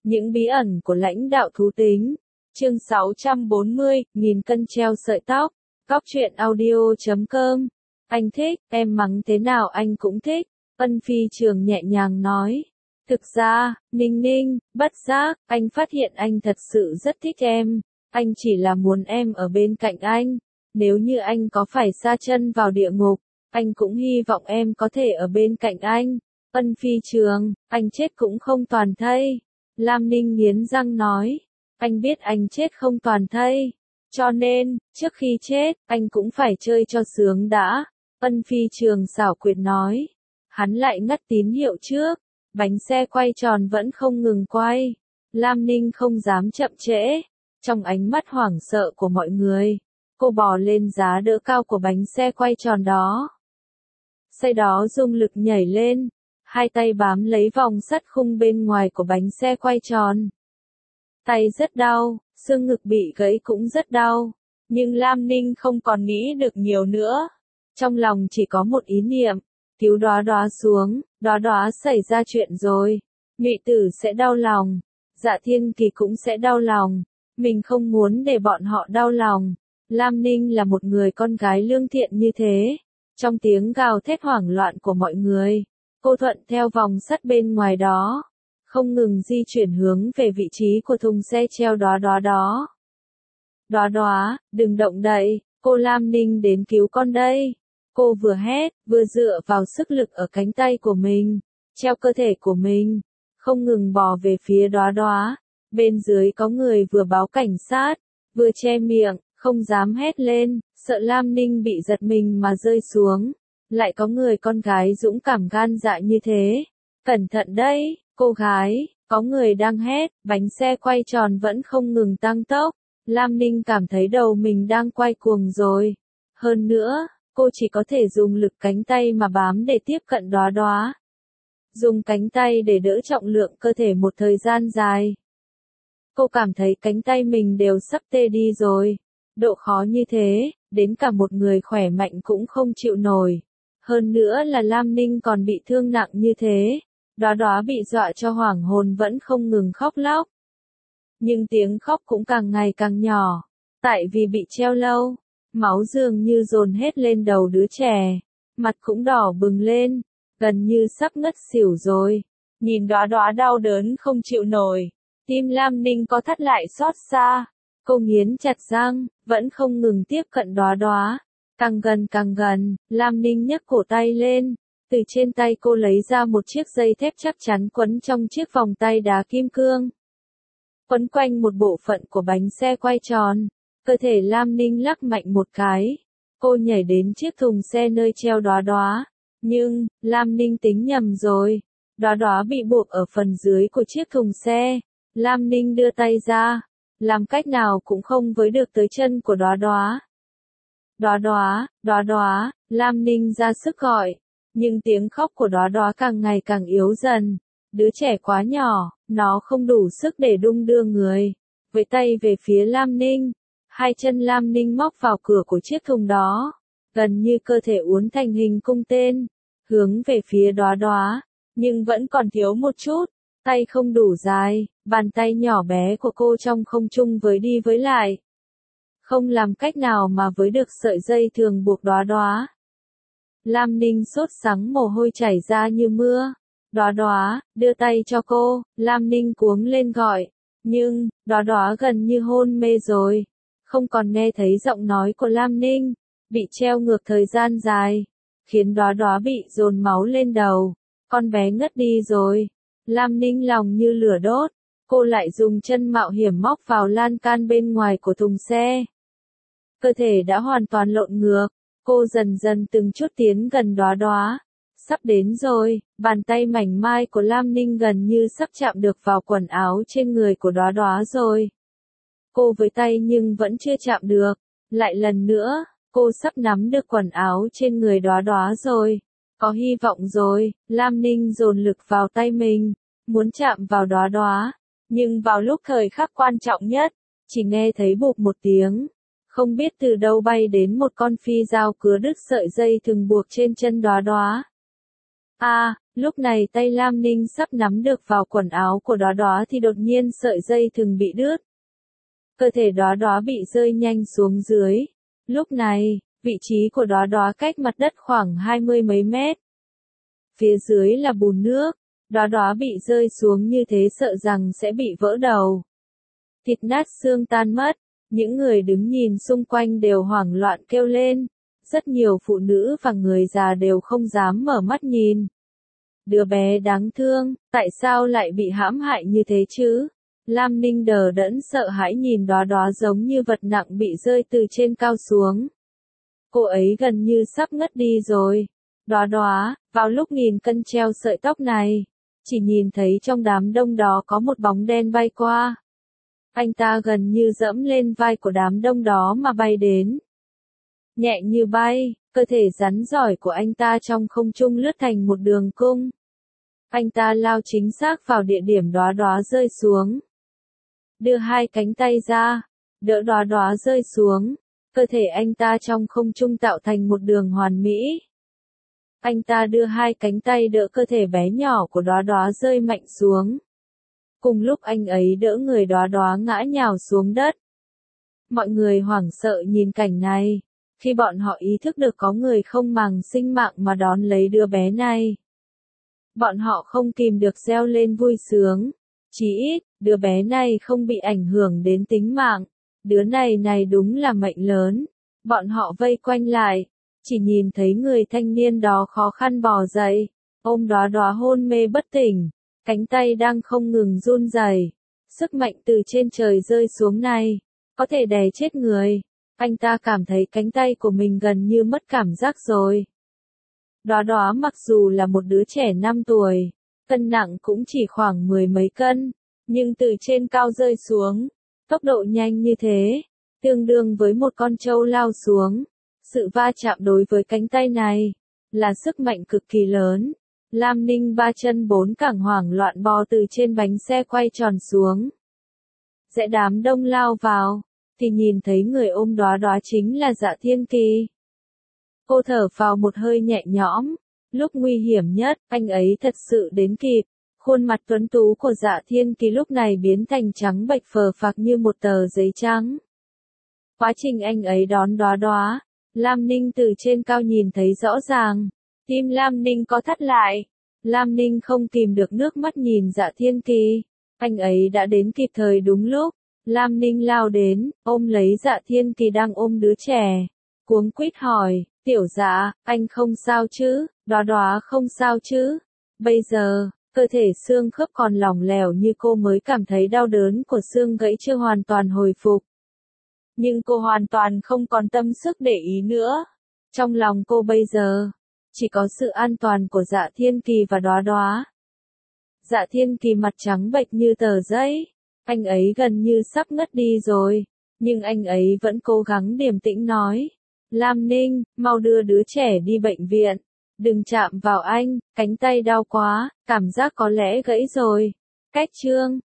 Những bí ẩn của lãnh đạo thú tính. Chương 640, nghìn cân treo sợi tóc. Cóc truyện audio.com. Anh thích, em mắng thế nào anh cũng thích. Ân Phi Trường nhẹ nhàng nói. Thực ra, Ninh Ninh, bất giác, anh phát hiện anh thật sự rất thích em. Anh chỉ là muốn em ở bên cạnh anh. Nếu như anh có phải sa chân vào địa ngục, anh cũng hy vọng em có thể ở bên cạnh anh. Ân Phi Trường, anh chết cũng không toàn thây. Lam Ninh nghiến răng nói. Anh biết anh chết không toàn thây. Cho nên, trước khi chết, anh cũng phải chơi cho sướng đã. Ân Phi Trường xảo quyệt nói. Hắn lại ngắt tín hiệu trước. Bánh xe quay tròn vẫn không ngừng quay. Lam Ninh không dám chậm trễ. Trong ánh mắt hoảng sợ của mọi người, cô bò lên giá đỡ cao của bánh xe quay tròn đó. Xe đó dùng lực nhảy lên. Hai tay bám lấy vòng sắt khung bên ngoài của bánh xe quay tròn. Tay rất đau, xương ngực bị gãy cũng rất đau. Nhưng Lam Ninh không còn nghĩ được nhiều nữa. Trong lòng chỉ có một ý niệm. Cứu Đóa Đóa xuống, Đóa Đóa xảy ra chuyện rồi. Ngụy Tử sẽ đau lòng. Dạ Thiên Kỳ cũng sẽ đau lòng. Mình không muốn để bọn họ đau lòng. Lam Ninh là một người con gái lương thiện như thế. Trong tiếng gào thét hoảng loạn của mọi người, cô thuận theo vòng sắt bên ngoài đó, không ngừng di chuyển hướng về vị trí của thùng xe treo Đóa Đóa đó. Đóa Đóa, đừng động đậy, cô Lam Ninh đến cứu con đây. Cô vừa hét, vừa dựa vào sức lực ở cánh tay của mình, treo cơ thể của mình, không ngừng bò về phía Đóa Đóa. Bên dưới có người vừa báo cảnh sát, vừa che miệng, không dám hét lên, sợ Lam Ninh bị giật mình mà rơi xuống. Lại có người con gái dũng cảm gan dạ như thế. Cẩn thận đấy, cô gái, có người đang hét, bánh xe quay tròn vẫn không ngừng tăng tốc. Lam Ninh cảm thấy đầu mình đang quay cuồng rồi. Hơn nữa, cô chỉ có thể dùng lực cánh tay mà bám để tiếp cận Đóa Đóa. Dùng cánh tay để đỡ trọng lượng cơ thể một thời gian dài. Cô cảm thấy cánh tay mình đều sắp tê đi rồi. Độ khó như thế, đến cả một người khỏe mạnh cũng không chịu nổi. Hơn nữa là Lam Ninh còn bị thương nặng như thế. Đóa Đóa bị dọa cho hoảng hồn vẫn không ngừng khóc lóc. Nhưng tiếng khóc cũng càng ngày càng nhỏ. Tại vì bị treo lâu, máu dường như dồn hết lên đầu đứa trẻ. Mặt cũng đỏ bừng lên, gần như sắp ngất xỉu rồi. Nhìn Đóa Đóa đau đớn không chịu nổi. Tim Lam Ninh có thắt lại xót xa. Cô nghiến chặt răng, vẫn không ngừng tiếp cận Đóa Đóa. Càng gần, Lam Ninh nhấc cổ tay lên. Từ trên tay cô lấy ra một chiếc dây thép chắc chắn quấn trong chiếc vòng tay đá kim cương. Quấn quanh một bộ phận của bánh xe quay tròn. Cơ thể Lam Ninh lắc mạnh một cái. Cô nhảy đến chiếc thùng xe nơi treo Đóa Đóa. Nhưng, Lam Ninh tính nhầm rồi. Đóa Đóa bị buộc ở phần dưới của chiếc thùng xe. Lam Ninh đưa tay ra. Làm cách nào cũng không với được tới chân của Đóa Đóa. Đóa Đóa, Đóa Đóa, Lam Ninh ra sức gọi. Nhưng tiếng khóc của Đóa Đóa càng ngày càng yếu dần. Đứa trẻ quá nhỏ, nó không đủ sức để đung đưa người. Với tay về phía Lam Ninh. Hai chân Lam Ninh móc vào cửa của chiếc thùng đó. Gần như cơ thể uốn thành hình cung tên. Hướng về phía Đóa Đóa. Nhưng vẫn còn thiếu một chút. Tay không đủ dài, bàn tay nhỏ bé của cô trong không trung với đi với lại. Không làm cách nào mà với được sợi dây thường buộc Đóa Đóa. Lam Ninh sốt sắng mồ hôi chảy ra như mưa. Đóa Đóa, đưa tay cho cô, Lam Ninh cuống lên gọi. Nhưng, Đóa Đóa gần như hôn mê rồi. Không còn nghe thấy giọng nói của Lam Ninh. Bị treo ngược thời gian dài. Khiến Đóa Đóa bị dồn máu lên đầu. Con bé ngất đi rồi. Lam Ninh lòng như lửa đốt. Cô lại dùng chân mạo hiểm móc vào lan can bên ngoài của thùng xe. Cơ thể đã hoàn toàn lộn ngược. Cô dần dần từng chút tiến gần Đóa Đóa. Sắp đến rồi, bàn tay mảnh mai của Lam Ninh gần như sắp chạm được vào quần áo trên người của Đóa Đóa rồi. Cô với tay nhưng vẫn chưa chạm được. Lại lần nữa, cô sắp nắm được quần áo trên người Đóa Đóa rồi. Có hy vọng rồi, Lam Ninh dồn lực vào tay mình, muốn chạm vào Đóa Đóa. Nhưng vào lúc thời khắc quan trọng nhất, chỉ nghe thấy bụp một tiếng. Không biết từ đâu bay đến một con phi dao cứa đứt sợi dây thừng buộc trên chân Đóa Đóa. Lúc này tay Lam Ninh sắp nắm được vào quần áo của Đóa Đóa thì đột nhiên sợi dây thừng bị đứt. Cơ thể Đóa Đóa bị rơi nhanh xuống dưới. Lúc này, vị trí của Đóa Đóa cách mặt đất khoảng 20 mấy mét. Phía dưới là bùn nước, Đóa Đóa bị rơi xuống như thế sợ rằng sẽ bị vỡ đầu. Thịt nát xương tan mất, những người đứng nhìn xung quanh đều hoảng loạn kêu lên. Rất nhiều phụ nữ và người già đều không dám mở mắt nhìn. Đứa bé đáng thương, tại sao lại bị hãm hại như thế chứ? Lam Ninh đờ đẫn sợ hãi nhìn Đóa Đóa giống như vật nặng bị rơi từ trên cao xuống. Cô ấy gần như sắp ngất đi rồi. Đóa Đóa, vào lúc nghìn cân treo sợi tóc này, chỉ nhìn thấy trong đám đông đó có một bóng đen bay qua. Anh ta gần như dẫm lên vai của đám đông đó mà bay đến. Nhẹ như bay, cơ thể rắn giỏi của anh ta trong không trung lướt thành một đường cung. Anh ta lao chính xác vào địa điểm Đóa Đóa rơi xuống. Đưa hai cánh tay ra, đỡ Đóa Đóa rơi xuống. Cơ thể anh ta trong không trung tạo thành một đường hoàn mỹ. Anh ta đưa hai cánh tay đỡ cơ thể bé nhỏ của Đóa Đóa rơi mạnh xuống. Cùng lúc anh ấy đỡ người Đóa Đóa ngã nhào xuống đất. Mọi người hoảng sợ nhìn cảnh này, khi bọn họ ý thức được có người không màng sinh mạng mà đón lấy đứa bé này. Bọn họ không kìm được reo lên vui sướng. Chí ít, đứa bé này không bị ảnh hưởng đến tính mạng. Đứa này đúng là mệnh lớn. Bọn họ vây quanh lại, chỉ nhìn thấy người thanh niên đó khó khăn bò dậy, ôm Đóa Đóa hôn mê bất tỉnh, cánh tay đang không ngừng run rẩy. Sức mạnh từ trên trời rơi xuống này, có thể đè chết người. Anh ta cảm thấy cánh tay của mình gần như mất cảm giác rồi. Đóa Đóa mặc dù là một đứa trẻ 5 tuổi, cân nặng cũng chỉ khoảng 10 mấy cân, nhưng từ trên cao rơi xuống, tốc độ nhanh như thế, tương đương với một con trâu lao xuống. Sự va chạm đối với cánh tay này, là sức mạnh cực kỳ lớn. Lam Ninh ba chân bốn cẳng hoảng loạn bò từ trên bánh xe quay tròn xuống. Dãy đám đông lao vào, thì nhìn thấy người ôm Đóa Đóa chính là Dạ Thiên Kỳ. Cô thở phào một hơi nhẹ nhõm. Lúc nguy hiểm nhất, anh ấy thật sự đến kịp. Khuôn mặt tuấn tú của Dạ Thiên Kỳ lúc này biến thành trắng bệch phờ phạc như một tờ giấy trắng. Quá trình anh ấy đón Đóa Đóa, Lam Ninh từ trên cao nhìn thấy rõ ràng. Tim Lam Ninh co thắt lại. Lam Ninh không kìm được nước mắt nhìn Dạ Thiên Kỳ. Anh ấy đã đến kịp thời đúng lúc. Lam Ninh lao đến, ôm lấy Dạ Thiên Kỳ đang ôm đứa trẻ. Cuống quýt hỏi, tiểu Dạ, anh không sao chứ? Đóa Đóa không sao chứ? Bây giờ, cơ thể xương khớp còn lỏng lẻo như cô mới cảm thấy đau đớn của xương gãy chưa hoàn toàn hồi phục. Nhưng cô hoàn toàn không còn tâm sức để ý nữa. Trong lòng cô bây giờ, chỉ có sự an toàn của Dạ Thiên Kỳ và Đóa Đóa. Dạ Thiên Kỳ mặt trắng bệch như tờ giấy. Anh ấy gần như sắp ngất đi rồi. Nhưng anh ấy vẫn cố gắng điềm tĩnh nói. Lam Ninh, mau đưa đứa trẻ đi bệnh viện. Đừng chạm vào anh, cánh tay đau quá, cảm giác có lẽ gãy rồi. Cách chương